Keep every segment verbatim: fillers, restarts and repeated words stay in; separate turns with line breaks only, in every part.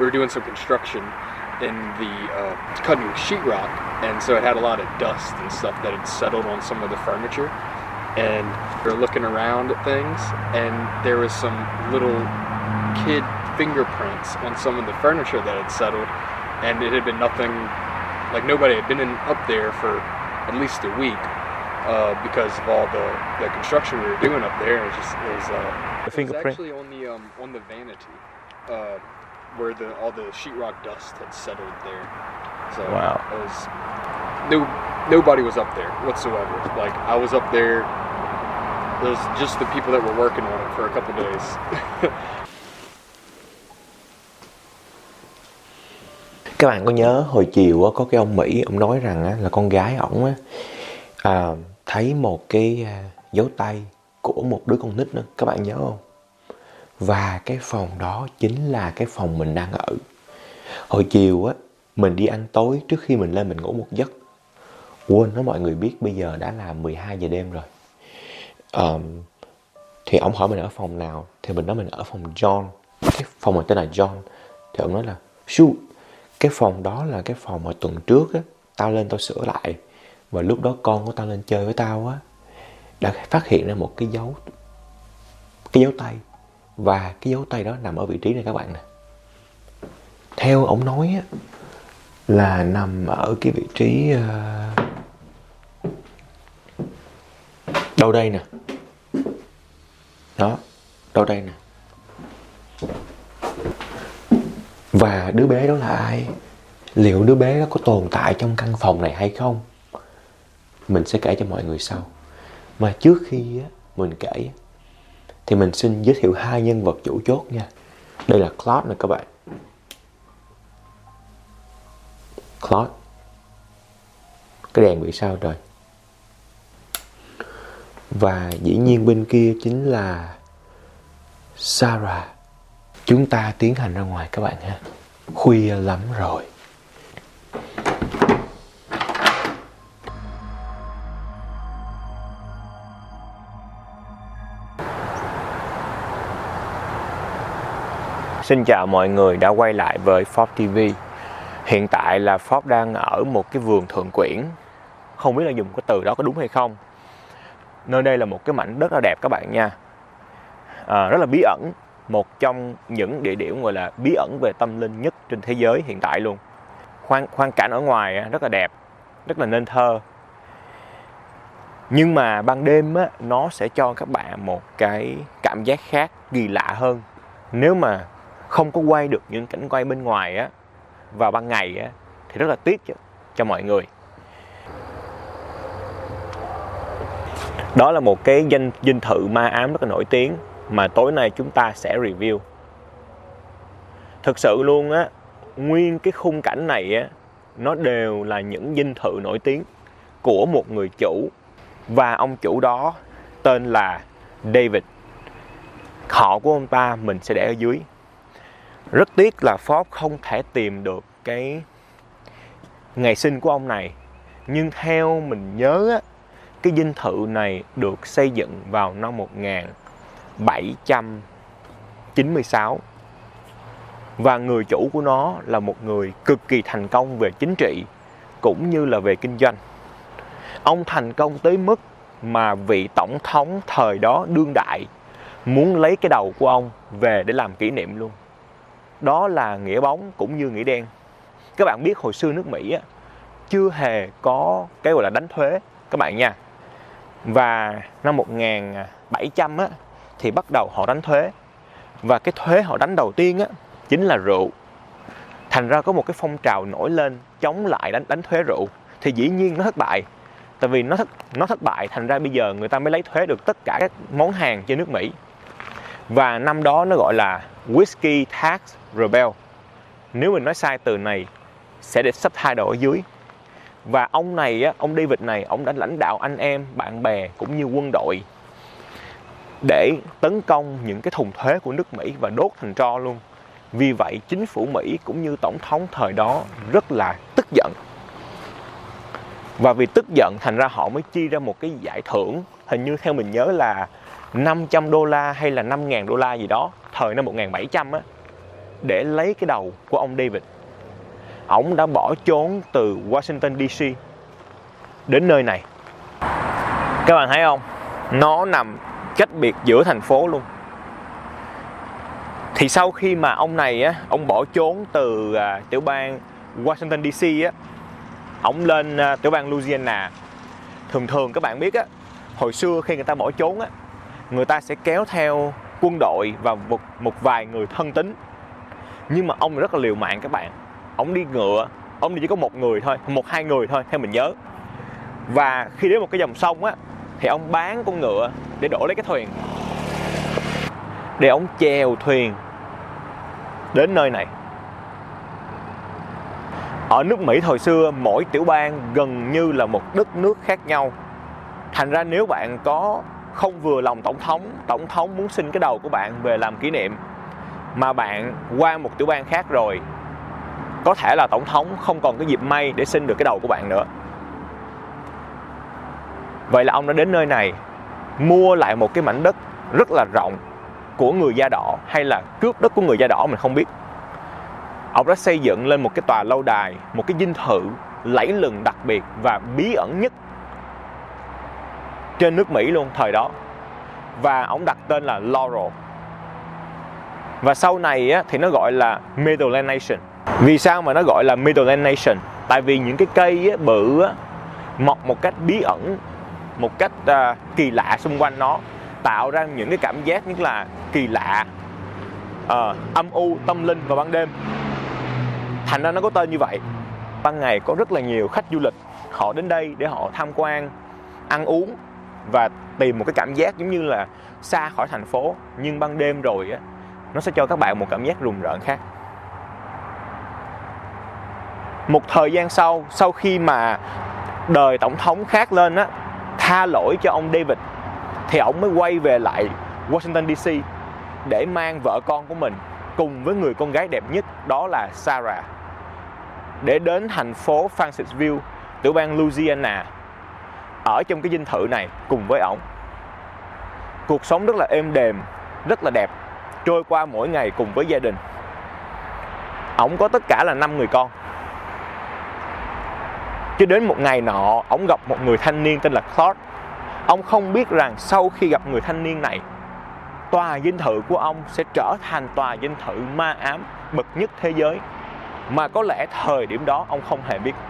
we were doing some construction in the uh, cutting sheetrock, and so it had a lot of dust and stuff that had settled on some of the furniture. And we were looking around at things, and there was some little kid fingerprints on some of the furniture that had settled, and it had been nothing, like nobody had been in, up there for at least a week uh, because of all the, the construction we were doing up there. It was just, it was, uh,
the fingerprint?
It was actually on the, um, on the vanity, uh, where the, all the sheetrock dust had settled there. So
wow.
It was, no, nobody was up there whatsoever. Like, I was up there, there was just the people that were working on it for a couple days.
Các bạn có nhớ hồi chiều á, có cái ông Mỹ, ông nói rằng á, là con gái ổng á, à, thấy một cái à, dấu tay của một đứa con nít nữa, các bạn nhớ không? Và cái phòng đó chính là cái phòng mình đang ở. Hồi chiều á, mình đi ăn tối trước khi mình lên mình ngủ một giấc. Quên nói mọi người biết bây giờ đã là mười hai giờ đêm rồi. Um, thì ông hỏi mình ở phòng nào, thì mình nói mình ở phòng John. Cái phòng mình tên là John. Thì ông nói là shoot, cái phòng đó là cái phòng mà tuần trước á, tao lên tao sửa lại. Và lúc đó con của tao lên chơi với tao á, đã phát hiện ra một cái dấu Cái dấu tay. Và cái dấu tay đó nằm ở vị trí này các bạn nè. Theo ông nói á, là nằm ở cái vị trí uh, đâu đây nè. Đó, đâu đây nè. Và đứa bé đó là ai? Liệu đứa bé đó có tồn tại trong căn phòng này hay không? Mình sẽ kể cho mọi người sau. Mà trước khi á, mình kể thì mình xin giới thiệu hai nhân vật chủ chốt nha. Đây là Claude nè các bạn. Claude. Cái đèn bị sao rồi? Và dĩ nhiên bên kia chính là Sarah. Chúng ta tiến hành ra ngoài các bạn ha. Khuya lắm rồi. Xin chào mọi người đã quay lại với Forbes ti vi. Hiện tại là Forbes đang ở một cái vườn thượng quyển. Không biết là dùng cái từ đó có đúng hay không. Nơi đây là một cái mảnh đất rất là đẹp các bạn nha. À, rất là bí ẩn. Một trong những địa điểm gọi là bí ẩn về tâm linh nhất trên thế giới hiện tại luôn. Khoan, khoan cảnh ở ngoài rất là đẹp, rất là nên thơ. Nhưng mà ban đêm á, nó sẽ cho các bạn một cái cảm giác khác, kỳ lạ hơn. Nếu mà không có quay được những cảnh quay bên ngoài á, vào ban ngày á, thì rất là tiếc cho, cho mọi người. Đó là một cái danh dinh thự ma ám rất là nổi tiếng mà tối nay chúng ta sẽ review. Thực sự luôn á, nguyên cái khung cảnh này á, nó đều là những dinh thự nổi tiếng của một người chủ. Và ông chủ đó tên là David. Họ của ông ta mình sẽ để ở dưới. Rất tiếc là Forbes không thể tìm được cái ngày sinh của ông này. Nhưng theo mình nhớ á, cái dinh thự này được xây dựng vào năm một nghìn bảy trăm chín mươi sáu. Và người chủ của nó là một người cực kỳ thành công về chính trị cũng như là về kinh doanh. Ông thành công tới mức mà vị tổng thống thời đó đương đại muốn lấy cái đầu của ông về để làm kỷ niệm luôn. Đó là nghĩa bóng cũng như nghĩa đen. Các bạn biết hồi xưa nước Mỹ á, chưa hề có cái gọi là đánh thuế các bạn nha. Và năm một nghìn bảy trăm á, thì bắt đầu họ đánh thuế. Và cái thuế họ đánh đầu tiên á, chính là rượu. Thành ra có một cái phong trào nổi lên chống lại đánh, đánh thuế rượu. Thì dĩ nhiên nó thất bại. Tại vì nó thất, nó thất bại, thành ra bây giờ người ta mới lấy thuế được tất cả các món hàng trên nước Mỹ. Và năm đó nó gọi là Whiskey Tax Rebel. Nếu mình nói sai từ này sẽ để subtitle ở dưới. Và ông này, á, ông David này, ông đã lãnh đạo anh em, bạn bè cũng như quân đội để tấn công những cái thùng thuế của nước Mỹ và đốt thành tro luôn. Vì vậy chính phủ Mỹ cũng như tổng thống thời đó rất là tức giận. Và vì tức giận thành ra họ mới chi ra một cái giải thưởng, hình như theo mình nhớ là năm trăm đô la hay là năm nghìn đô la gì đó, thời năm một nghìn bảy trăm á, để lấy cái đầu của ông David. Ổng đã bỏ trốn từ Washington đê xê đến nơi này. Các bạn thấy không? Nó nằm cách biệt giữa thành phố luôn. Thì sau khi mà ông này á, ông bỏ trốn từ à, tiểu bang Washington đê xê á, ổng lên à, tiểu bang Louisiana. Thường thường các bạn biết á, hồi xưa khi người ta bỏ trốn á, người ta sẽ kéo theo quân đội và một, một vài người thân tín. Nhưng mà ông rất là liều mạng các bạn. Ông đi ngựa, ông đi chỉ có một người thôi, một hai người thôi theo mình nhớ. Và khi đến một cái dòng sông á, thì ông bán con ngựa để đổ lấy cái thuyền, để ông chèo thuyền đến nơi này. Ở nước Mỹ thời xưa, mỗi tiểu bang gần như là một đất nước khác nhau. Thành ra nếu bạn có không vừa lòng tổng thống, tổng thống muốn xin cái đầu của bạn về làm kỷ niệm, mà bạn qua một tiểu bang khác rồi, có thể là tổng thống không còn cái dịp may để xin được cái đầu của bạn nữa. Vậy là ông đã đến nơi này, mua lại một cái mảnh đất rất là rộng của người da đỏ, hay là cướp đất của người da đỏ mình không biết. Ông đã xây dựng lên một cái tòa lâu đài, một cái dinh thự lẫy lừng đặc biệt và bí ẩn nhất trên nước Mỹ luôn thời đó. Và ông đặt tên là Laurel. Và sau này á, thì nó gọi là Meadowland Nation. Vì sao mà nó gọi là Meadowland Nation? Tại vì những cái cây á, bự á, mọc một cách bí ẩn, một cách uh, kỳ lạ xung quanh nó, tạo ra những cái cảm giác như là kỳ lạ, uh, âm u, tâm linh vào ban đêm. Thành ra nó có tên như vậy. Ban ngày có rất là nhiều khách du lịch, họ đến đây để họ tham quan, ăn uống và tìm một cái cảm giác giống như là xa khỏi thành phố. Nhưng ban đêm rồi á, nó sẽ cho các bạn một cảm giác rùng rợn khác. Một thời gian sau, sau khi mà đời tổng thống khác lên á, tha lỗi cho ông David, thì ông mới quay về lại Washington đê xê để mang vợ con của mình cùng với người con gái đẹp nhất, đó là Sarah, để đến thành phố Francisville, tiểu bang Louisiana, ở trong cái dinh thự này cùng với ổng. Cuộc sống rất là êm đềm, rất là đẹp, trôi qua mỗi ngày cùng với gia đình. Ổng có tất cả là năm người con. Cho đến một ngày nọ, ổng gặp một người thanh niên tên là Clark. Ông không biết rằng sau khi gặp người thanh niên này, tòa dinh thự của ông sẽ trở thành tòa dinh thự ma ám bậc nhất thế giới, mà có lẽ thời điểm đó ông không hề biết.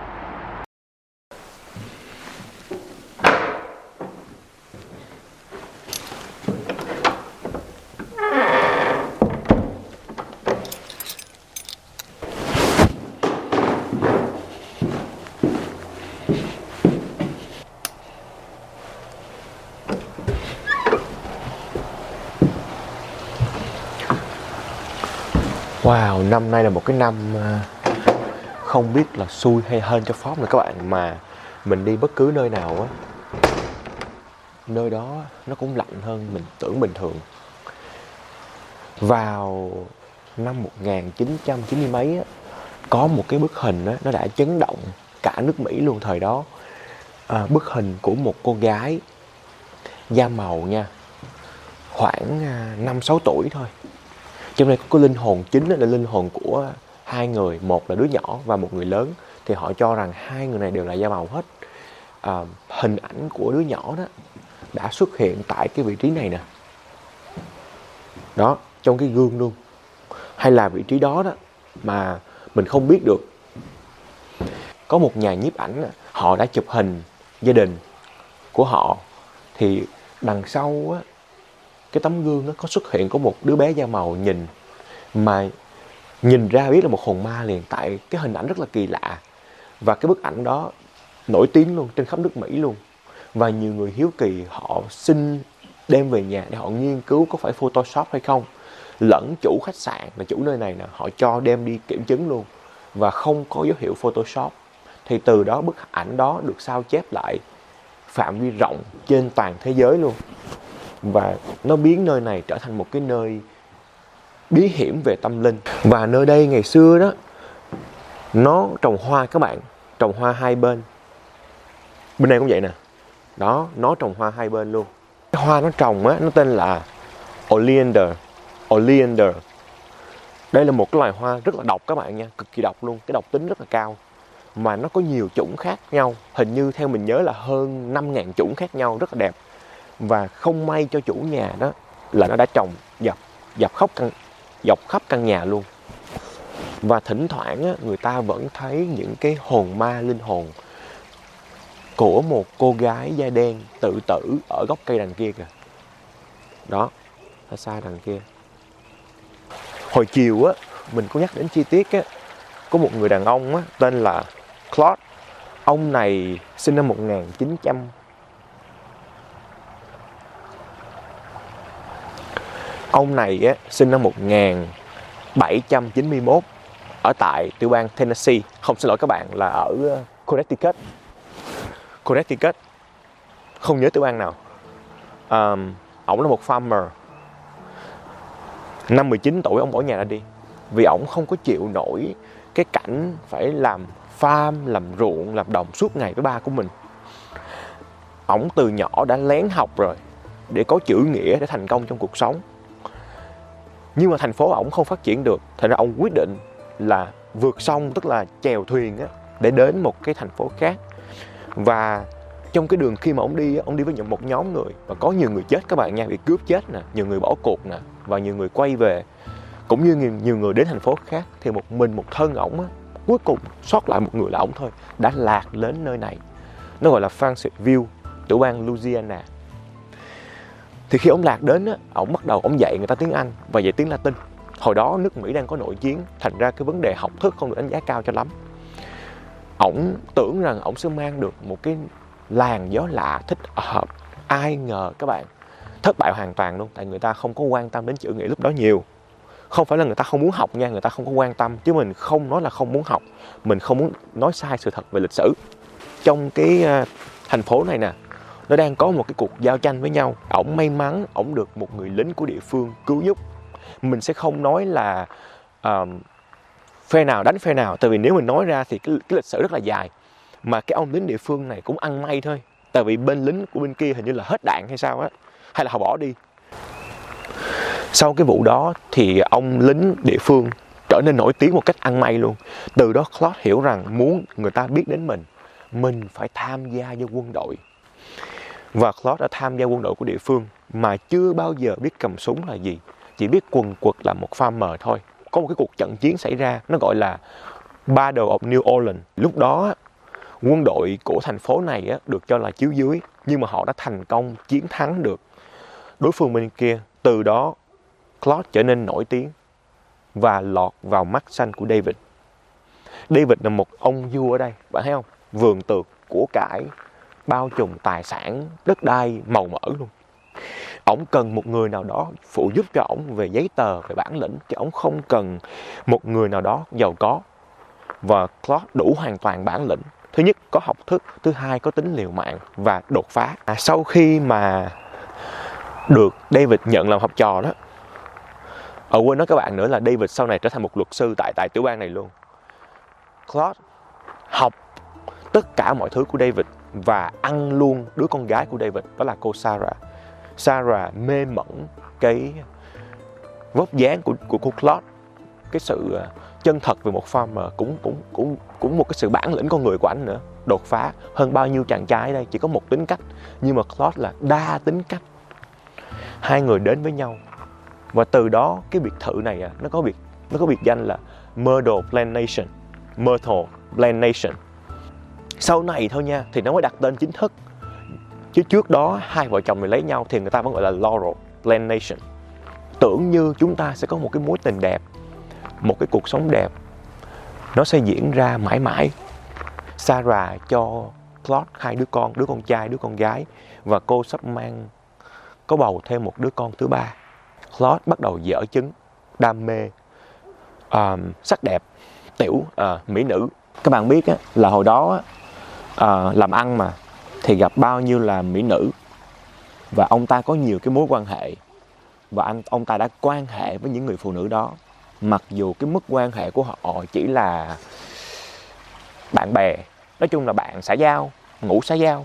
Wow, năm nay là một cái năm không biết là xui hay hên cho Pháp nữa các bạn. Mà mình đi bất cứ nơi nào á, nơi đó nó cũng lạnh hơn mình tưởng bình thường. Vào năm một nghìn chín trăm chín mươi mấy á, có một cái bức hình á, nó đã chấn động cả nước Mỹ luôn thời đó. à, Bức hình của một cô gái da màu nha, khoảng năm sáu tuổi thôi. Trong đây có cái linh hồn chính là linh hồn của hai người, một là đứa nhỏ và một người lớn. Thì họ cho rằng hai người này đều là da màu hết. à, Hình ảnh của đứa nhỏ đó đã xuất hiện tại cái vị trí này nè, đó, trong cái gương luôn. Hay là vị trí đó đó mà mình không biết được. Có một nhà nhiếp ảnh, họ đã chụp hình gia đình của họ. Thì đằng sau á, cái tấm gương đó có xuất hiện có một đứa bé da màu nhìn, mà nhìn ra biết là một hồn ma liền. Tại cái hình ảnh rất là kỳ lạ. Và cái bức ảnh đó nổi tiếng luôn trên khắp nước Mỹ luôn. Và nhiều người hiếu kỳ họ xin đem về nhà để họ nghiên cứu có phải Photoshop hay không. Lẫn chủ khách sạn là chủ nơi này nè, họ cho đem đi kiểm chứng luôn, và không có dấu hiệu Photoshop. Thì từ đó bức ảnh đó được sao chép lại phạm vi rộng trên toàn thế giới luôn. Và nó biến nơi này trở thành một cái nơi bí hiểm về tâm linh. Và nơi đây ngày xưa đó, nó trồng hoa các bạn, trồng hoa hai bên. Bên đây cũng vậy nè, đó, nó trồng hoa hai bên luôn. Cái hoa nó trồng á, nó tên là Oleander. Oleander Đây là một cái loài hoa rất là độc các bạn nha, cực kỳ độc luôn, cái độc tính rất là cao. Mà nó có nhiều chủng khác nhau, hình như theo mình nhớ là hơn năm nghìn chủng khác nhau, rất là đẹp. Và không may cho chủ nhà đó là nó đã trồng dọc dọc khắp căn dọc khắp căn nhà luôn. Và thỉnh thoảng á, người ta vẫn thấy những cái hồn ma linh hồn của một cô gái da đen tự tử ở gốc cây đằng kia kìa. Đó, ở xa đằng kia. Hồi chiều á, mình có nhắc đến chi tiết á, có một người đàn ông á, tên là Claude. Ông này sinh năm một nghìn chín trăm Ông này á, sinh năm một nghìn bảy trăm chín mươi mốt ở tại tiểu bang Tennessee. Không, xin lỗi các bạn, là ở Connecticut. Connecticut, không nhớ tiểu bang nào. um, Ổng là một farmer. Năm mười chín tuổi ông bỏ nhà ra đi, vì ổng không có chịu nổi cái cảnh phải làm farm, làm ruộng, làm đồng suốt ngày với ba của mình. Ổng từ nhỏ đã lén học rồi để có chữ nghĩa, để thành công trong cuộc sống. Nhưng mà thành phố ổng không phát triển được, thành ra ông quyết định là vượt sông, tức là chèo thuyền á, để đến một cái thành phố khác. Và trong cái đường khi mà ông đi, ông đi với một nhóm người, và có nhiều người chết các bạn nha, bị cướp chết nè, nhiều người bỏ cuộc nè, và nhiều người quay về, cũng như nhiều, nhiều người đến thành phố khác. Thì một mình một thân ổng á, cuối cùng sót lại một người là ổng thôi, đã lạc đến nơi này. Nó gọi là Franceville, tiểu bang Louisiana. Thì khi ông lạc đến á, ổng bắt đầu ổng dạy người ta tiếng Anh và dạy tiếng Latin. Hồi đó nước Mỹ đang có nội chiến, thành ra cái vấn đề học thức không được đánh giá cao cho lắm. Ổng tưởng rằng ổng sẽ mang được một cái làn gió lạ, thích hợp. Ai ngờ các bạn, thất bại hoàn toàn luôn. Tại người ta không có quan tâm đến chữ nghĩa lúc đó nhiều. Không phải là người ta không muốn học nha, người ta không có quan tâm. Chứ mình không nói là không muốn học, mình không muốn nói sai sự thật về lịch sử. Trong cái uh, thành phố này nè, nó đang có một cái cuộc giao tranh với nhau. Ổng may mắn, ổng được một người lính của địa phương cứu giúp. Mình sẽ không nói là uh, phe nào đánh phe nào, tại vì nếu mình nói ra thì cái, cái lịch sử rất là dài. Mà cái ông lính địa phương này cũng ăn may thôi, tại vì bên lính của bên kia hình như là hết đạn hay sao á, hay là họ bỏ đi. Sau cái vụ đó thì ông lính địa phương trở nên nổi tiếng một cách ăn may luôn. Từ đó Claude hiểu rằng muốn người ta biết đến mình, mình phải tham gia vô quân đội. Và Claude đã tham gia quân đội của địa phương mà chưa bao giờ biết cầm súng là gì, chỉ biết quần quật là một farmer thôi. Có một cái cuộc trận chiến xảy ra, nó gọi là Battle of New Orleans. Lúc đó quân đội của thành phố này được cho là chiếu dưới, nhưng mà họ đã thành công chiến thắng được đối phương bên kia. Từ đó Claude trở nên nổi tiếng và lọt vào mắt xanh của David. David là một ông vua ở đây, bạn thấy không? Vườn tược, của cải, bao trùm tài sản, đất đai màu mỡ luôn. Ổng cần một người nào đó phụ giúp cho ổng về giấy tờ, về bản lĩnh, chứ ổng không cần một người nào đó giàu có. Và Claude đủ hoàn toàn bản lĩnh. Thứ nhất, có học thức. Thứ hai, có tính liều mạng và đột phá. À, sau khi mà được David nhận làm học trò đó, ở quên nói các bạn nữa là David sau này trở thành một luật sư tại tại tiểu bang này luôn. Claude học tất cả mọi thứ của David và ăn luôn đứa con gái của David, đó là cô Sarah. Sarah mê mẩn cái vóc dáng của của cô Claude, cái sự chân thật về một farmer, cũng cũng cũng cũng một cái sự bản lĩnh con người của anh nữa, đột phá hơn bao nhiêu chàng trai ở đây chỉ có một tính cách, nhưng mà Claude là đa tính cách. Hai người đến với nhau và từ đó cái biệt thự này à, nó có biệt nó có biệt danh là Myrtle Plantation, Myrtle Plantation. Sau này thôi nha thì nó mới đặt tên chính thức, chứ trước đó hai vợ chồng này lấy nhau thì người ta vẫn gọi là Laurel Plantation. Tưởng như chúng ta sẽ có một cái mối tình đẹp, một cái cuộc sống đẹp, nó sẽ diễn ra mãi mãi. Sarah cho Claude hai đứa con, đứa con trai, đứa con gái, và cô sắp mang có bầu thêm một đứa con thứ ba. Claude bắt đầu dở chứng, đam mê um, sắc đẹp, tiểu uh, mỹ nữ. Các bạn biết á, là hồi đó uh, làm ăn mà thì gặp bao nhiêu là mỹ nữ, và ông ta có nhiều cái mối quan hệ, và anh ông ta đã quan hệ với những người phụ nữ đó, mặc dù cái mức quan hệ của họ chỉ là bạn bè, nói chung là bạn xã giao, ngủ xã giao.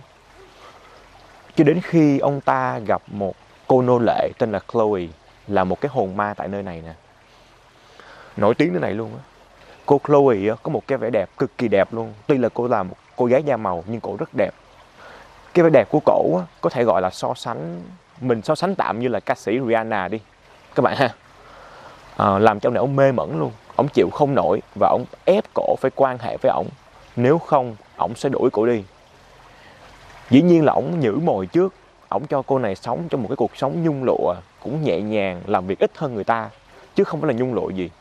Cho đến khi ông ta gặp một cô nô lệ tên là Chloe, là một cái hồn ma tại nơi này nè. nổi tiếng thế này luôn á. Cô Chloe á, có một cái vẻ đẹp cực kỳ đẹp luôn. Tuy là cô là một cô gái da màu nhưng cổ rất đẹp. Cái vẻ đẹp của cổ á, có thể gọi là so sánh, mình so sánh tạm như là ca sĩ Rihanna đi các bạn ha. À, làm cho ông này ông mê mẩn luôn. Ông chịu không nổi và ông ép cổ phải quan hệ với ổng, nếu không ổng sẽ đuổi cổ đi. Dĩ nhiên là ổng nhử mồi trước. Ổng cho cô này sống trong một cái cuộc sống nhung lụa, cũng nhẹ nhàng, làm việc ít hơn người ta, chứ không phải là nhung lụa gì.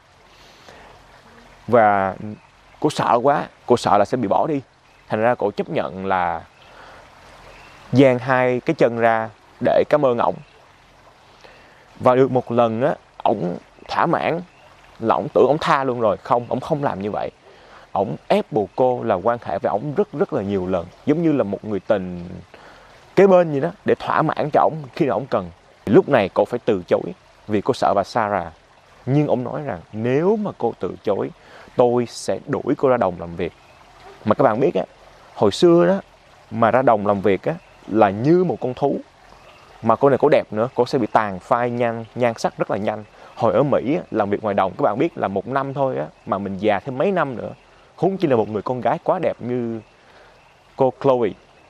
Và cô sợ quá, cô sợ là sẽ bị bỏ đi. Thành ra cô chấp nhận là dang hai cái chân ra để cảm ơn ổng. Và được một lần á, ổng thỏa mãn là ổng tưởng ổng tha luôn rồi. Không, ổng không làm như vậy. Ổng ép buộc cô là quan hệ với ổng rất rất là nhiều lần, giống như là một người tình kế bên gì đó, để thỏa mãn cho ổng khi nào ổng cần. Lúc này cô phải từ chối vì cô sợ bà Sarah. Nhưng ổng nói rằng nếu mà cô từ chối, tôi sẽ đuổi cô ra đồng làm việc. Mà các bạn biết á, hồi xưa đó mà ra đồng làm việc á là như một con thú. Mà cô này cô đẹp nữa, cô sẽ bị tàn phai nhan, nhan sắc rất là nhanh. Hồi ở Mỹ á, làm việc ngoài đồng các bạn biết là một năm thôi á, mà mình già thêm mấy năm nữa. Huống chi là một người con gái quá đẹp như cô Chloe.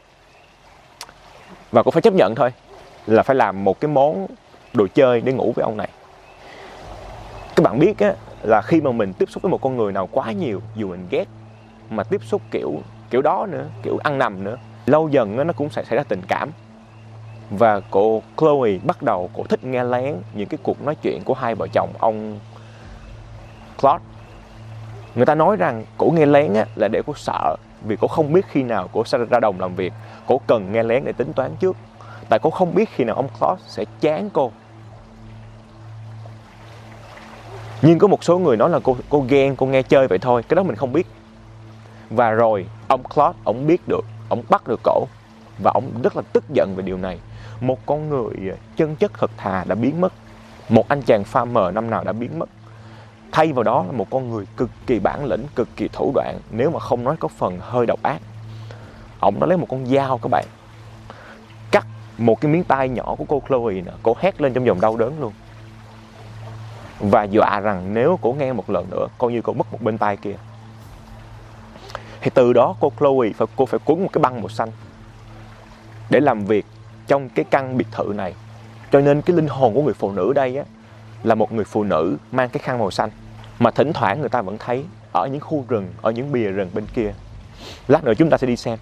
Và cô phải chấp nhận thôi, là phải làm một cái món đồ chơi để ngủ với ông này. Các bạn biết á, là khi mà mình tiếp xúc với một con người nào quá nhiều, dù mình ghét, mà tiếp xúc kiểu kiểu đó nữa, kiểu ăn nằm nữa, lâu dần á, nó cũng sẽ xảy ra tình cảm. Và cô Chloe bắt đầu cô thích nghe lén những cái cuộc nói chuyện của hai vợ chồng ông Claude. Người ta nói rằng cô nghe lén á, là để cô sợ, vì cô không biết khi nào cô sẽ ra đồng làm việc. Cô cần nghe lén để tính toán trước, tại cô không biết khi nào ông Claude sẽ chán cô. Nhưng có một số người nói là cô cô ghen, cô nghe chơi vậy thôi, cái đó mình không biết. Và rồi ông Claude, ông biết được, ông bắt được cổ. Và ông rất là tức giận về điều này. Một con người chân chất thật thà đã biến mất. Một anh chàng farmer năm nào đã biến mất. Thay vào đó là một con người cực kỳ bản lĩnh, cực kỳ thủ đoạn, nếu mà không nói có phần hơi độc ác. Ông đã lấy một con dao các bạn, cắt một cái miếng tai nhỏ của cô Chloe nè. Cô hét lên trong vòng đau đớn luôn. Và dọa rằng nếu cô nghe một lần nữa, coi như cô mất một bên tai kia. Thì từ đó cô Chloe phải, cô phải quấn một cái băng màu xanh để làm việc trong cái căn biệt thự này. Cho nên cái linh hồn của người phụ nữ đây á, là một người phụ nữ mang cái khăn màu xanh, mà thỉnh thoảng người ta vẫn thấy ở những khu rừng, ở những bìa rừng bên kia. Lát nữa chúng ta sẽ đi xem.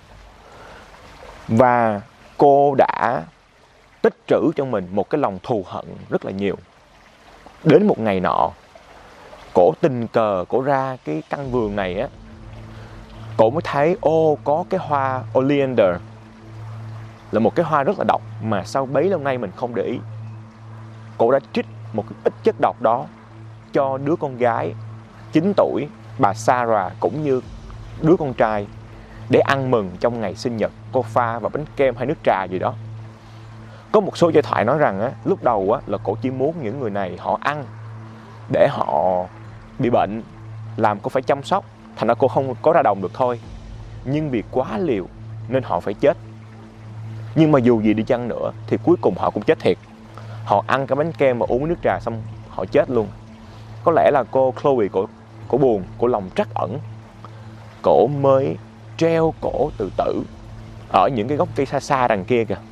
Và cô đã tích trữ trong mình một cái lòng thù hận rất là nhiều. Đến một ngày nọ, cổ tình cờ cổ ra cái căn vườn này á, cổ mới thấy ô có cái hoa oleander, là một cái hoa rất là độc mà sau bấy lâu nay mình không để ý. Cổ đã trích một ít chất độc đó cho đứa con gái chín tuổi, bà Sarah, cũng như đứa con trai, để ăn mừng trong ngày sinh nhật. Cô pha vào bánh kem hay nước trà gì đó. Có một số giai thoại nói rằng á, lúc đầu á, là cổ chỉ muốn những người này họ ăn để họ bị bệnh, làm cô phải chăm sóc, thành ra cô không có ra đồng được thôi. Nhưng vì quá liều nên họ phải chết. Nhưng mà dù gì đi chăng nữa thì cuối cùng họ cũng chết thiệt. Họ ăn cái bánh kem và uống nước trà xong họ chết luôn. Có lẽ là cô Chloe cổ, cổ buồn, cổ lòng trắc ẩn, cổ mới treo cổ tự tử ở những cái gốc cây xa xa đằng kia kìa.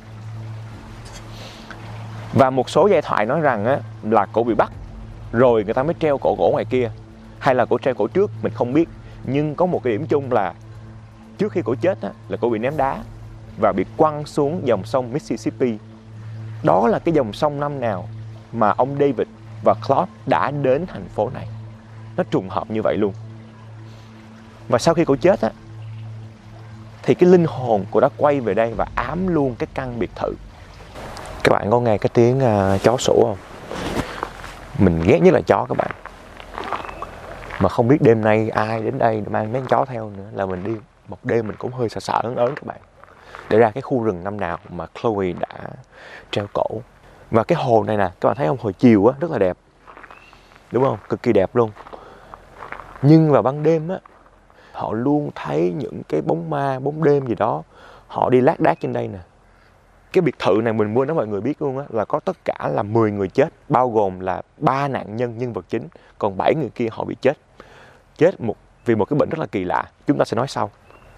Và một số giai thoại nói rằng á, là cổ bị bắt rồi người ta mới treo cổ cổ ngoài kia, hay là cổ treo cổ trước, mình không biết. Nhưng có một cái điểm chung là trước khi cổ chết á, là cổ bị ném đá và bị quăng xuống dòng sông Mississippi. Đó là cái dòng sông năm nào mà ông David và Claude đã đến thành phố này. Nó trùng hợp như vậy luôn. Và sau khi cổ chết á, thì cái linh hồn cô đã quay về đây và ám luôn cái căn biệt thự. Các bạn có nghe cái tiếng uh, chó sủa không? Mình ghét nhất là chó các bạn. Mà không biết đêm nay ai đến đây mang mấy con chó theo nữa, là mình đi một đêm mình cũng hơi sợ sợ ớn ớn các bạn. Để ra cái khu rừng năm nào mà Chloe đã treo cổ. Và cái hồ này nè, các bạn thấy không? Hồi chiều á, rất là đẹp, đúng không? Cực kỳ đẹp luôn. Nhưng vào ban đêm á, họ luôn thấy những cái bóng ma, bóng đêm gì đó, họ đi lác đác trên đây nè. cái biệt thự này mình quên nói mọi người biết luôn á, là có tất cả là mười người chết, bao gồm là ba nạn nhân nhân vật chính, còn bảy người kia họ bị chết. Chết một vì một cái bệnh rất là kỳ lạ, chúng ta sẽ nói sau.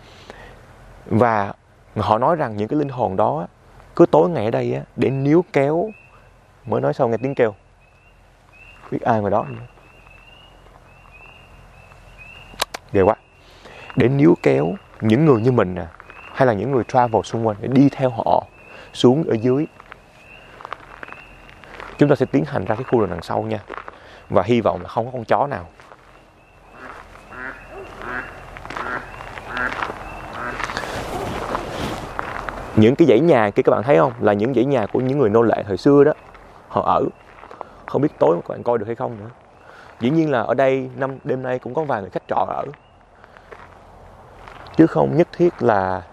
Và họ nói rằng những cái linh hồn đó cứ tối ngày ở đây á, để níu kéo, mới nói sau nghe tiếng kêu, biết ai ngoài đó nữa. Ghê quá. Để níu kéo những người như mình nè, hay là những người travel xung quanh để đi theo họ xuống ở dưới. Chúng ta sẽ tiến hành ra cái khu đường đằng sau nha. Và hy vọng là không có con chó nào. Những cái dãy nhà kia các bạn thấy không? Là những dãy nhà của những người nô lệ thời xưa đó. Họ ở. Không biết tối các bạn coi được hay không nữa. Dĩ nhiên là ở đây năm đêm nay cũng có vài người khách trọ ở. Chứ không nhất thiết là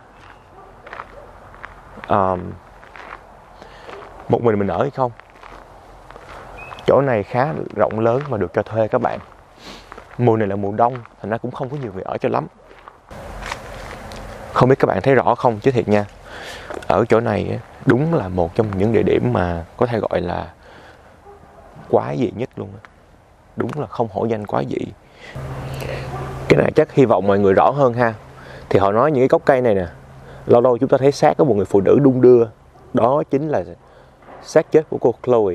um, một mình mình ở hay không. Chỗ này khá rộng lớn và được cho thuê các bạn. Mùa này là mùa đông, thành ra cũng không có nhiều người ở cho lắm. Không biết các bạn thấy rõ không chứ thiệt nha. Ở chỗ này đúng là một trong những địa điểm mà có thể gọi là quái dị nhất luôn. Đúng là không hổ danh quái dị. Cái này chắc hy vọng mọi người rõ hơn ha. Thì họ nói những cái gốc cây này nè, lâu lâu chúng ta thấy xác của một người phụ nữ đung đưa. Đó chính là xác chết của cô Chloe.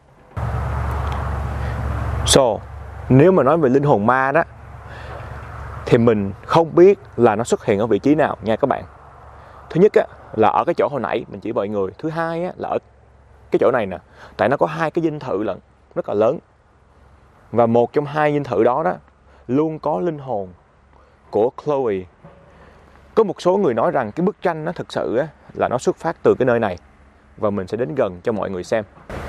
So, nếu mà nói về linh hồn ma đó, thì mình không biết là nó xuất hiện ở vị trí nào nha các bạn. Thứ nhất á, là ở cái chỗ hồi nãy mình chỉ mọi người. Thứ hai á, là ở cái chỗ này nè. Tại nó có hai cái dinh thự lận, rất là lớn. Và một trong hai dinh thự đó đó luôn có linh hồn của Chloe. Có một số người nói rằng cái bức tranh nó thực sự á, là nó xuất phát từ cái nơi này. Và mình sẽ đến gần cho mọi người xem.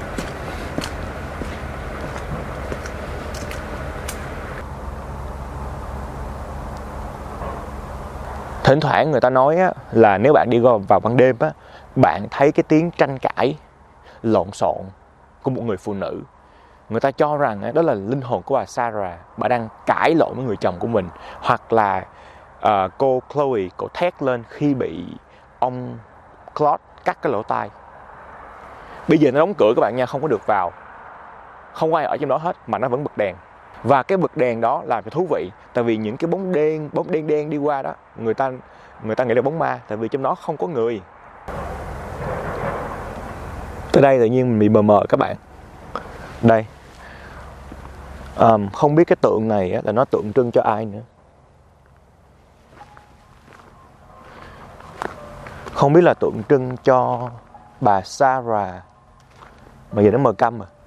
Thỉnh thoảng người ta nói á, là nếu bạn đi vào ban đêm á, bạn thấy cái tiếng tranh cãi lộn xộn của một người phụ nữ. Người ta cho rằng á, đó là linh hồn của bà Sarah. Bà đang cãi lộn với người chồng của mình. Hoặc là uh, cô Chloe, cô thét lên khi bị ông Claude cắt cái lỗ tai. Bây giờ nó đóng cửa các bạn nha, không có được vào. Không ai ở trong đó hết mà nó vẫn bật đèn. Và cái bật đèn đó làm cho thú vị. Tại vì những cái bóng đen, bóng đen đen đi qua đó, Người ta người ta nghĩ là bóng ma. Tại vì trong đó không có người. Tới đây tự nhiên mình bị mờ mờ các bạn. Đây um, không biết cái tượng này á, là nó tượng trưng cho ai nữa. Không biết là tượng trưng cho bà Sarah. Mà giờ nó mờ câm à.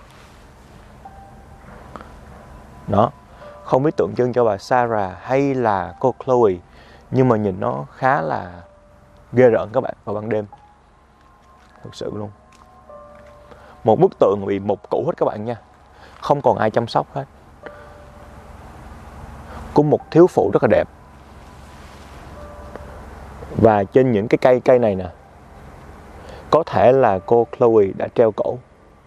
Đó. Không biết tượng trưng cho bà Sarah hay là cô Chloe. Nhưng mà nhìn nó khá là ghê rợn các bạn vào ban đêm. Thực sự luôn. Một bức tượng bị mục cũ hết các bạn nha. Không còn ai chăm sóc hết. Có một thiếu phụ rất là đẹp. Và trên những cái cây cây này nè, có thể là cô Chloe đã treo cổ.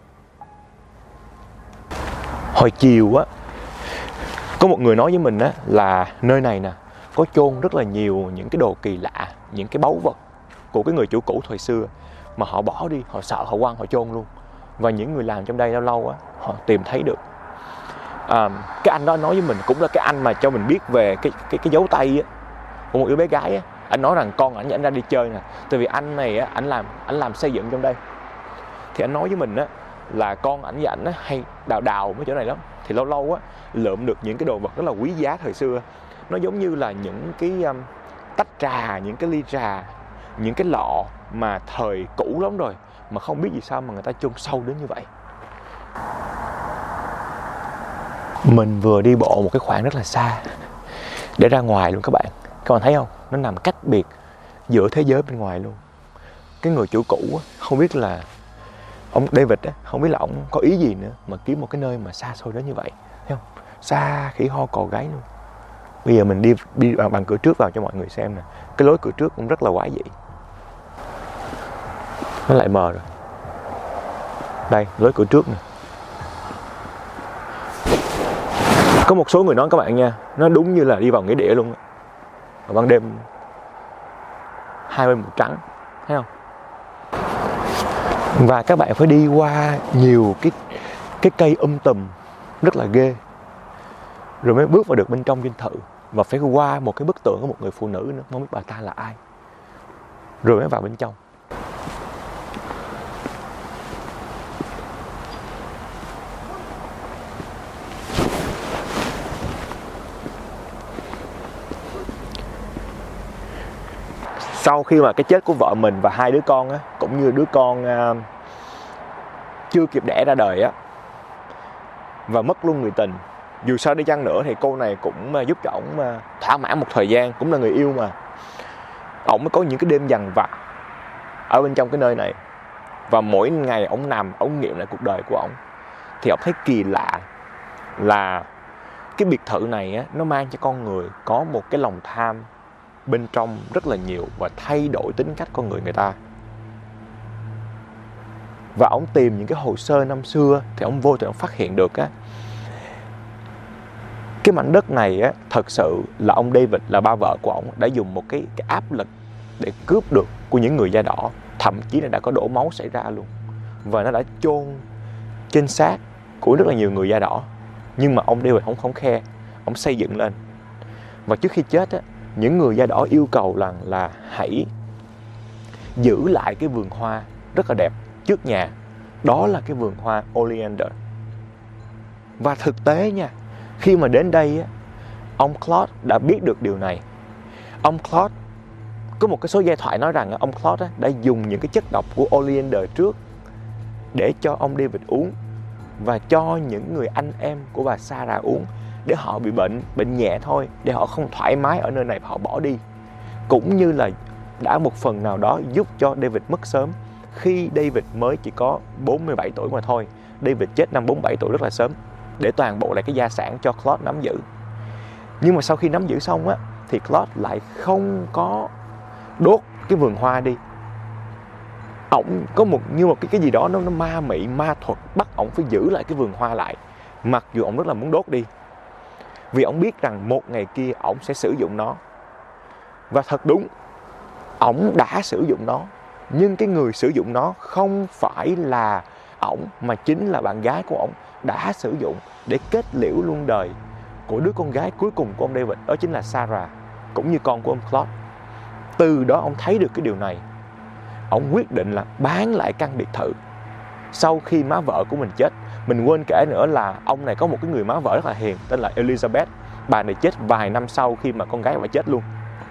Hồi chiều á, có một người nói với mình á, là nơi này nè có chôn rất là nhiều những cái đồ kỳ lạ, những cái báu vật của cái người chủ cũ thời xưa mà họ bỏ đi, họ sợ, họ quăng, họ chôn luôn. Và những người làm trong đây lâu lâu á, họ tìm thấy được. à, Cái anh đó nói với mình, cũng là cái anh mà cho mình biết về cái cái cái dấu tay á của một đứa bé gái á. Anh nói rằng con ảnh ảnh ra đi chơi nè. Tại vì anh này á, ảnh làm ảnh làm xây dựng trong đây. Thì anh nói với mình á, là con ảnh và ảnh á, hay đào đào mấy chỗ này lắm. Thì lâu lâu á, lượm được những cái đồ vật rất là quý giá thời xưa. Nó giống như là những cái um, tách trà, những cái ly trà, những cái lọ mà thời cũ lắm rồi, mà không biết vì sao mà người ta chôn sâu đến như vậy. Mình vừa đi bộ một cái khoảng rất là xa để ra ngoài luôn các bạn. Các bạn thấy không? Nó nằm cách biệt giữa thế giới bên ngoài luôn. Cái người chủ cũ á, không biết là ông David á, không biết là ông có ý gì nữa mà kiếm một cái nơi mà xa xôi đến như vậy. Thấy không? Xa khỉ ho cò gáy luôn. Bây giờ mình đi, đi bằng, bằng cửa trước vào cho mọi người xem nè. Cái lối cửa trước cũng rất là quái dị. Nó lại mờ rồi. Đây, lối cửa trước nè. Có một số người nói các bạn nha, nó đúng như là đi vào nghĩa địa luôn. Vào ban đêm hai bên một trắng, thấy không? Và các bạn phải đi qua nhiều cái cái cây um tùm rất là ghê, rồi mới bước vào được bên trong dinh thự. Và phải qua một cái bức tượng của một người phụ nữ nữa, không biết bà ta là ai, rồi mới vào bên trong. Sau khi mà cái chết của vợ mình và hai đứa con á, cũng như đứa con uh, chưa kịp đẻ ra đời á, và mất luôn người tình, dù sao đi chăng nữa thì cô này cũng uh, giúp cho ổng uh, thỏa mãn một thời gian, cũng là người yêu mà. Ổng mới có những cái đêm dằn vặt ở bên trong cái nơi này. Và mỗi ngày ổng nằm, ổng nghiệm lại cuộc đời của ổng, thì ổng thấy kỳ lạ là cái biệt thự này á, nó mang cho con người có một cái lòng tham bên trong rất là nhiều và thay đổi tính cách con người người ta. Và ổng tìm những cái hồ sơ năm xưa thì ổng vô tình ổng phát hiện được á, cái mảnh đất này á, thật sự là ông David, là ba vợ của ổng, đã dùng một cái, cái áp lực để cướp được của những người da đỏ. Thậm chí là đã có đổ máu xảy ra luôn. Và nó đã chôn trên xác của rất là nhiều người da đỏ. Nhưng mà ông David ổng không khe, ổng xây dựng lên. Và trước khi chết á, những người da đỏ yêu cầu là, là hãy giữ lại cái vườn hoa rất là đẹp trước nhà. Đó là cái vườn hoa oleander. Và thực tế nha, khi mà đến đây á, ông Claude đã biết được điều này. Ông Claude có một cái số giai thoại nói rằng ông Claude á, đã dùng những cái chất độc của oleander trước để cho ông David uống, và cho những người anh em của bà Sarah uống, để họ bị bệnh, bệnh nhẹ thôi, để họ không thoải mái ở nơi này và họ bỏ đi. Cũng như là đã một phần nào đó giúp cho David mất sớm. Khi David mới chỉ có bốn mươi bảy tuổi mà thôi, David chết năm bốn mươi bảy tuổi rất là sớm, để toàn bộ lại cái gia sản cho Claude nắm giữ. Nhưng mà sau khi nắm giữ xong á, thì Claude lại không có đốt cái vườn hoa đi. Ổng có một như một cái cái gì đó nó, nó ma mị, ma thuật bắt ổng phải giữ lại cái vườn hoa lại, mặc dù ổng rất là muốn đốt đi. Vì ổng biết rằng một ngày kia ổng sẽ sử dụng nó. Và thật đúng, ổng đã sử dụng nó. Nhưng cái người sử dụng nó không phải là ổng, mà chính là bạn gái của ổng đã sử dụng để kết liễu luôn đời của đứa con gái cuối cùng của ông David, đó chính là Sarah, cũng như con của ông Claude. Từ đó ông thấy được cái điều này. Ông quyết định là bán lại căn biệt thự sau khi má vợ của mình chết. Mình quên kể nữa là ông này có một cái người má vợ rất là hiền, tên là Elizabeth. Bà này chết vài năm sau khi mà con gái bà chết luôn.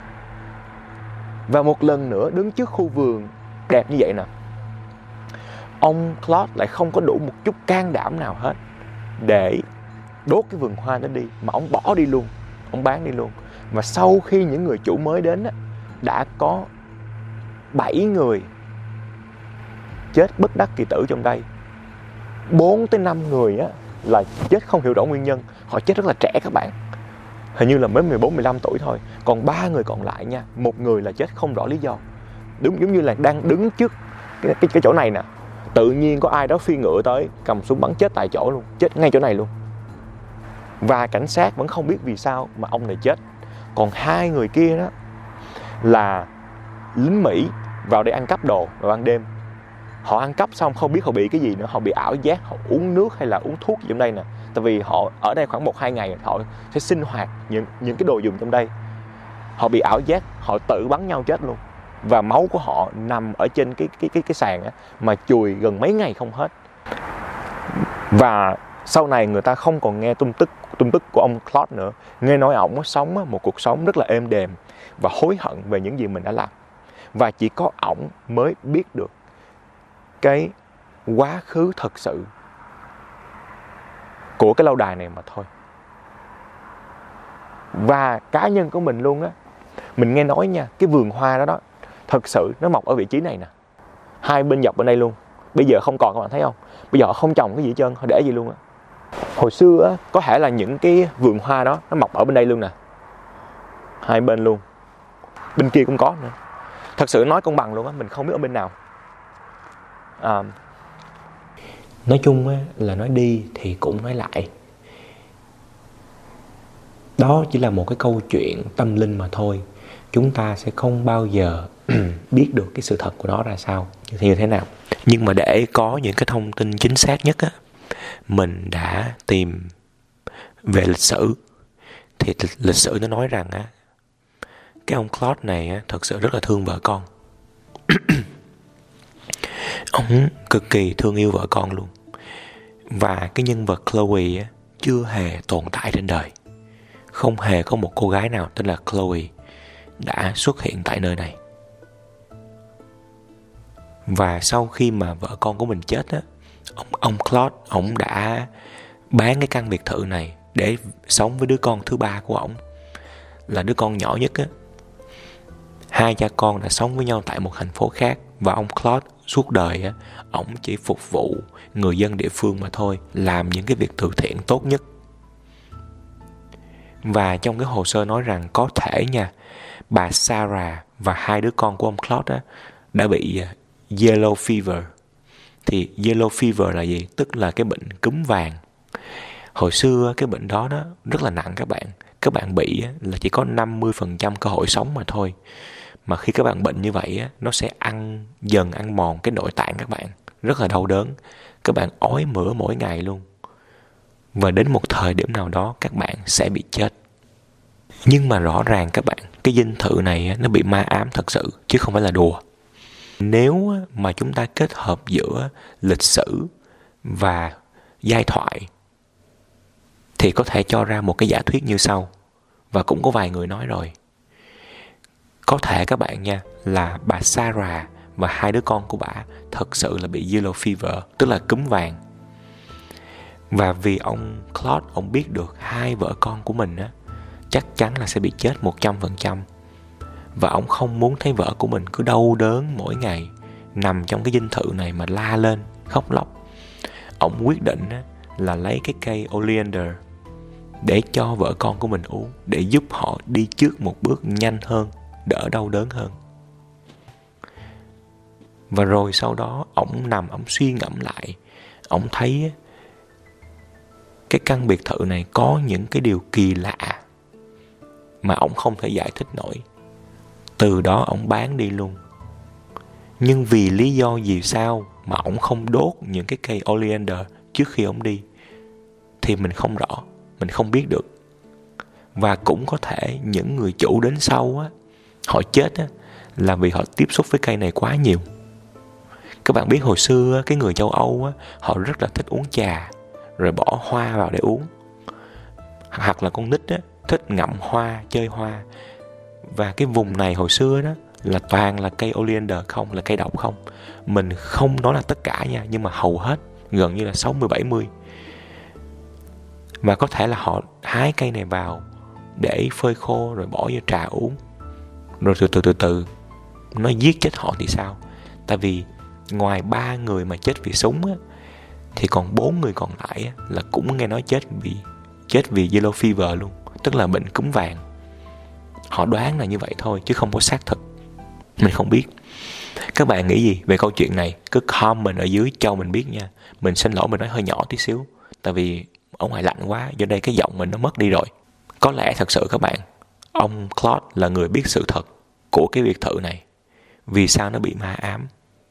Và một lần nữa đứng trước khu vườn đẹp như vậy nè, ông Claude lại không có đủ một chút can đảm nào hết để đốt cái vườn hoa đó đi, mà ông bỏ đi luôn, ông bán đi luôn. Và sau khi những người chủ mới đến á, đã có bảy người chết bất đắc kỳ tử trong đây. bốn tới năm người á là chết không hiểu rõ nguyên nhân. Họ chết rất là trẻ các bạn, hình như là mới mười bốn mười lăm tuổi thôi. Còn ba người còn lại nha, một người là chết không rõ lý do. Đúng giống như là đang đứng trước cái, cái, cái chỗ này nè, tự nhiên có ai đó phi ngựa tới, cầm súng bắn chết tại chỗ luôn, chết ngay chỗ này luôn. Và cảnh sát vẫn không biết vì sao mà ông này chết. Còn hai người kia đó là lính Mỹ vào đây ăn cắp đồ vào ban đêm. Họ ăn cắp xong không biết họ bị cái gì nữa, họ bị ảo giác, họ uống nước hay là uống thuốc gì trong đây nè. Tại vì họ ở đây khoảng một hai ngày, họ sẽ sinh hoạt những, những cái đồ dùng trong đây. Họ bị ảo giác, họ tự bắn nhau chết luôn. Và máu của họ nằm ở trên cái, cái, cái, cái sàn á, mà chùi gần mấy ngày không hết. Và sau này người ta không còn nghe tung tích, tung tích của ông Claude nữa. Nghe nói ổng sống một cuộc sống rất là êm đềm và hối hận về những gì mình đã làm. Và chỉ có ổng mới biết được cái quá khứ thật sự của cái lâu đài này mà thôi. Và cá nhân của mình luôn á, mình nghe nói nha, cái vườn hoa đó đó thật sự nó mọc ở vị trí này nè, hai bên dọc bên đây luôn. Bây giờ không còn, các bạn thấy không? Bây giờ họ không trồng cái gì hết trơn, họ để gì luôn á. Hồi xưa á, có thể là những cái vườn hoa đó nó mọc ở bên đây luôn nè, hai bên luôn, bên kia cũng có nữa. Thật sự nói công bằng luôn á, mình không biết ở bên nào. à, Nói chung á, là nói đi thì cũng nói lại. Đó chỉ là một cái câu chuyện tâm linh mà thôi. chúng ta sẽ không bao giờ biết được cái sự thật của nó ra sao, như thế nào. Nhưng mà để có những cái thông tin chính xác nhất á, mình đã tìm về lịch sử. Thì lịch sử nó nói rằng á, cái ông Claude này á, thật sự rất là thương vợ con. Ông cực kỳ thương yêu vợ con luôn. Và cái nhân vật Chloe á, chưa hề tồn tại trên đời. Không hề có một cô gái nào tên là Chloe đã xuất hiện tại nơi này. Và sau khi mà vợ con của mình chết á, ông, ông Claude, ông đã bán cái căn biệt thự này để sống với đứa con thứ ba của ông, là đứa con nhỏ nhất á. Hai cha con đã sống với nhau tại một thành phố khác. Và ông Claude suốt đời á, ông chỉ phục vụ người dân địa phương mà thôi, làm những cái việc từ thiện tốt nhất. Và trong cái hồ sơ nói rằng có thể nha, bà Sarah và hai đứa con của ông Claude á, đã bị yellow fever. Thì yellow fever là gì? Tức là cái bệnh cúm vàng. Hồi xưa cái bệnh đó đó rất là nặng các bạn. Các bạn bị là chỉ có năm mươi phần trăm cơ hội sống mà thôi. Mà khi các bạn bệnh như vậy á, nó sẽ ăn dần ăn mòn cái nội tạng các bạn. Rất là đau đớn. Các bạn ói mửa mỗi ngày luôn. Và đến một thời điểm nào đó các bạn sẽ bị chết. Nhưng mà rõ ràng các bạn, cái dinh thự này á, nó bị ma ám thật sự, chứ không phải là đùa. Nếu mà chúng ta kết hợp giữa lịch sử và giai thoại thì có thể cho ra một cái giả thuyết như sau. Và cũng có vài người nói rồi. Có thể các bạn nha, là bà Sarah và hai đứa con của bà thật sự là bị yellow fever, tức là cúm vàng. Và vì ông Claude, ông biết được hai vợ con của mình á, chắc chắn là sẽ bị chết một trăm phần trăm. Và ông không muốn thấy vợ của mình cứ đau đớn mỗi ngày, nằm trong cái dinh thự này mà la lên, khóc lóc. Ông quyết định á, là lấy cái cây oleander để cho vợ con của mình uống, để giúp họ đi trước một bước nhanh hơn, đỡ đau đớn hơn. Và rồi sau đó ổng nằm, ổng suy ngẫm lại, ổng thấy cái căn biệt thự này có những cái điều kỳ lạ mà ổng không thể giải thích nổi. Từ đó ổng bán đi luôn. Nhưng vì lý do gì sao mà ổng không đốt những cái cây oleander trước khi ổng đi thì mình không rõ, mình không biết được. Và cũng có thể những người chủ đến sau á, họ chết á, là vì họ tiếp xúc với cây này quá nhiều. Các bạn biết hồi xưa cái người châu Âu á, họ rất là thích uống trà rồi bỏ hoa vào để uống. Hoặc là con nít á, thích ngậm hoa, chơi hoa. Và cái vùng này hồi xưa đó là toàn là cây oleander không, là cây độc không. Mình không nói là tất cả nha, nhưng mà hầu hết, gần như là sáu mươi bảy mươi. Và có thể là họ hái cây này vào để phơi khô rồi bỏ vô trà uống. Rồi từ từ từ từ nó giết chết họ thì sao? Tại vì ngoài ba người mà chết vì súng á, thì còn bốn người còn lại á, là cũng nghe nói chết vì chết vì yellow fever luôn, tức là bệnh cúm vàng. Họ đoán là như vậy thôi chứ không có xác thực. Mình không biết. Các bạn nghĩ gì về câu chuyện này? Cứ comment ở dưới cho mình biết nha. Mình xin lỗi mình nói hơi nhỏ tí xíu, tại vì ở ngoài lạnh quá, do đây cái giọng mình nó mất đi rồi. Có lẽ thật sự các bạn, ông Claude là người biết sự thật của cái biệt thự này, vì sao nó bị ma ám.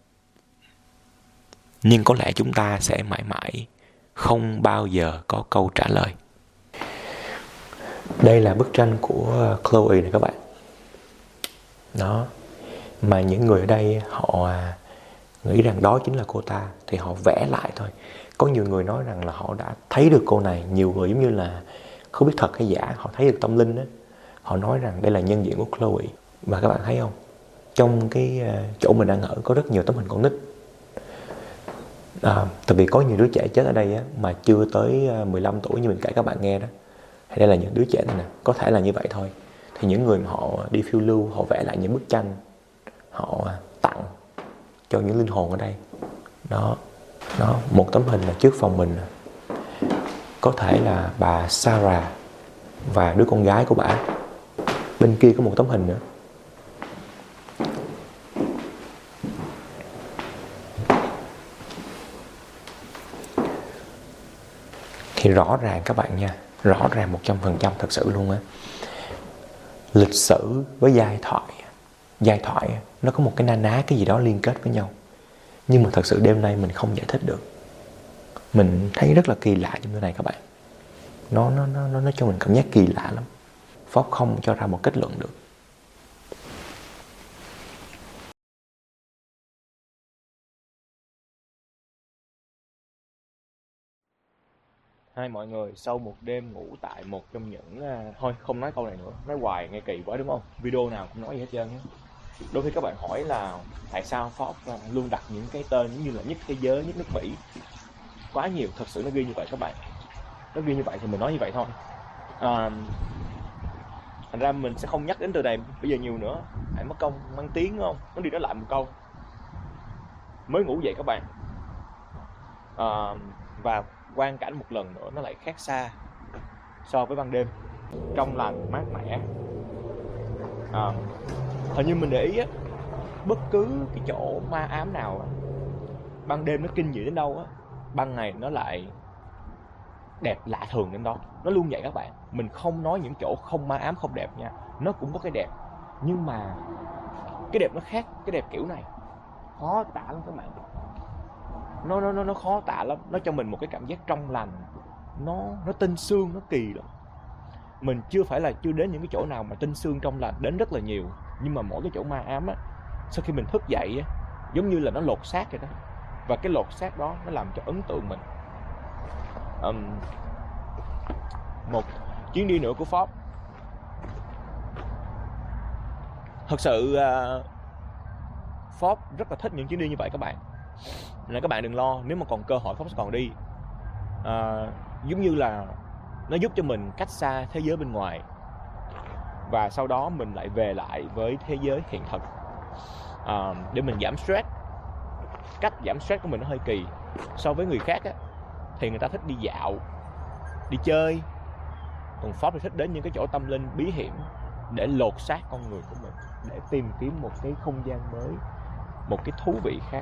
Nhưng có lẽ chúng ta sẽ mãi mãi không bao giờ có câu trả lời. Đây là bức tranh của Chloe này các bạn. Đó. Mà những người ở đây họ nghĩ rằng đó chính là cô ta, thì họ vẽ lại thôi. Có nhiều người nói rằng là họ đã thấy được cô này. Nhiều người giống như là không biết thật hay giả, họ thấy được tâm linh đó. Họ nói rằng đây là nhân diện của Chloe. Và các bạn thấy không, trong cái chỗ mình đang ở có rất nhiều tấm hình con nít. À, tại vì có nhiều đứa trẻ chết ở đây á, mà chưa tới mười lăm tuổi như mình kể các bạn nghe đó. Hay đây là những đứa trẻ này nè, có thể là như vậy thôi. Thì những người mà họ đi phiêu lưu, họ vẽ lại những bức tranh, họ tặng cho những linh hồn ở đây. Đó, đó, một tấm hình là trước phòng mình. Có thể là bà Sarah và đứa con gái của bà. Bên kia có một tấm hình nữa. Thì rõ ràng các bạn nha, rõ ràng một trăm phần trăm thật sự luôn á. lịch sử với giai thoại. Giai thoại nó có một cái na ná cái gì đó liên kết với nhau. Nhưng mà thật sự đêm nay mình không giải thích được. Mình thấy rất là kỳ lạ trong nơi này các bạn. Nó, nó, nó, nó cho mình cảm giác kỳ lạ lắm. Pháp không cho ra một kết luận được. Hai mọi người, sau một đêm ngủ tại một trong những... Uh, thôi không nói câu này nữa, nói hoài nghe kỳ quá đúng không? Video nào cũng nói gì hết trơn á. Đôi khi các bạn hỏi là tại sao Forbes uh, luôn đặt những cái tên như là nhất thế giới, nhất nước Mỹ. Quá nhiều, thật sự nó ghi như vậy các bạn. Nó ghi như vậy thì mình nói như vậy thôi. uh, Thành ra mình sẽ không nhắc đến từ này bây giờ nhiều nữa. Hãy mất công mang tiếng đúng không? Nó đi nói lại một câu. Mới ngủ dậy các bạn. uh, Và quang cảnh một lần nữa nó lại khác xa so với ban đêm. Trong lành, mát mẻ. à, Hình như mình để ý á, bất cứ cái chỗ ma ám nào ban đêm nó kinh dị đến đâu á, ban ngày nó lại đẹp lạ thường đến đó. Nó luôn vậy các bạn. Mình không nói những chỗ không ma ám không đẹp nha, nó cũng có cái đẹp, nhưng mà cái đẹp nó khác. Cái đẹp kiểu này khó tả lắm các bạn. Nó nó nó khó tả lắm. Nó cho mình một cái cảm giác trong lành. Nó nó tinh xương, nó kỳ lắm. Mình chưa phải là chưa đến những cái chỗ nào mà tinh xương trong lành, đến rất là nhiều. Nhưng mà mỗi cái chỗ ma ám á, sau khi mình thức dậy á, giống như là nó lột xác vậy đó. Và cái lột xác đó nó làm cho ấn tượng mình. um, Một chuyến đi nữa của Forbes. Thật sự uh, Forbes rất là thích những chuyến đi như vậy các bạn. Nên các bạn đừng lo, nếu mà còn cơ hội Forbes còn đi. uh, Giống như là nó giúp cho mình cách xa thế giới bên ngoài, và sau đó mình lại về lại với thế giới hiện thực, à, để mình giảm stress. Cách giảm stress của mình nó hơi kỳ. So với người khác á, thì người ta thích đi dạo, đi chơi. Còn Forbes thì thích đến những cái chỗ tâm linh bí hiểm để lột xác con người của mình, để tìm kiếm một cái không gian mới, một cái thú vị khác.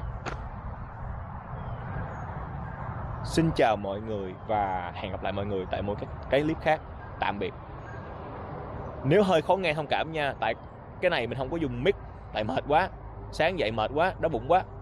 Xin chào mọi người và hẹn gặp lại mọi người tại một cái, cái clip khác. Tạm biệt. Nếu hơi khó nghe thông cảm nha, tại cái này mình không có dùng mic, tại mệt quá. Sáng dậy mệt quá, đói bụng quá.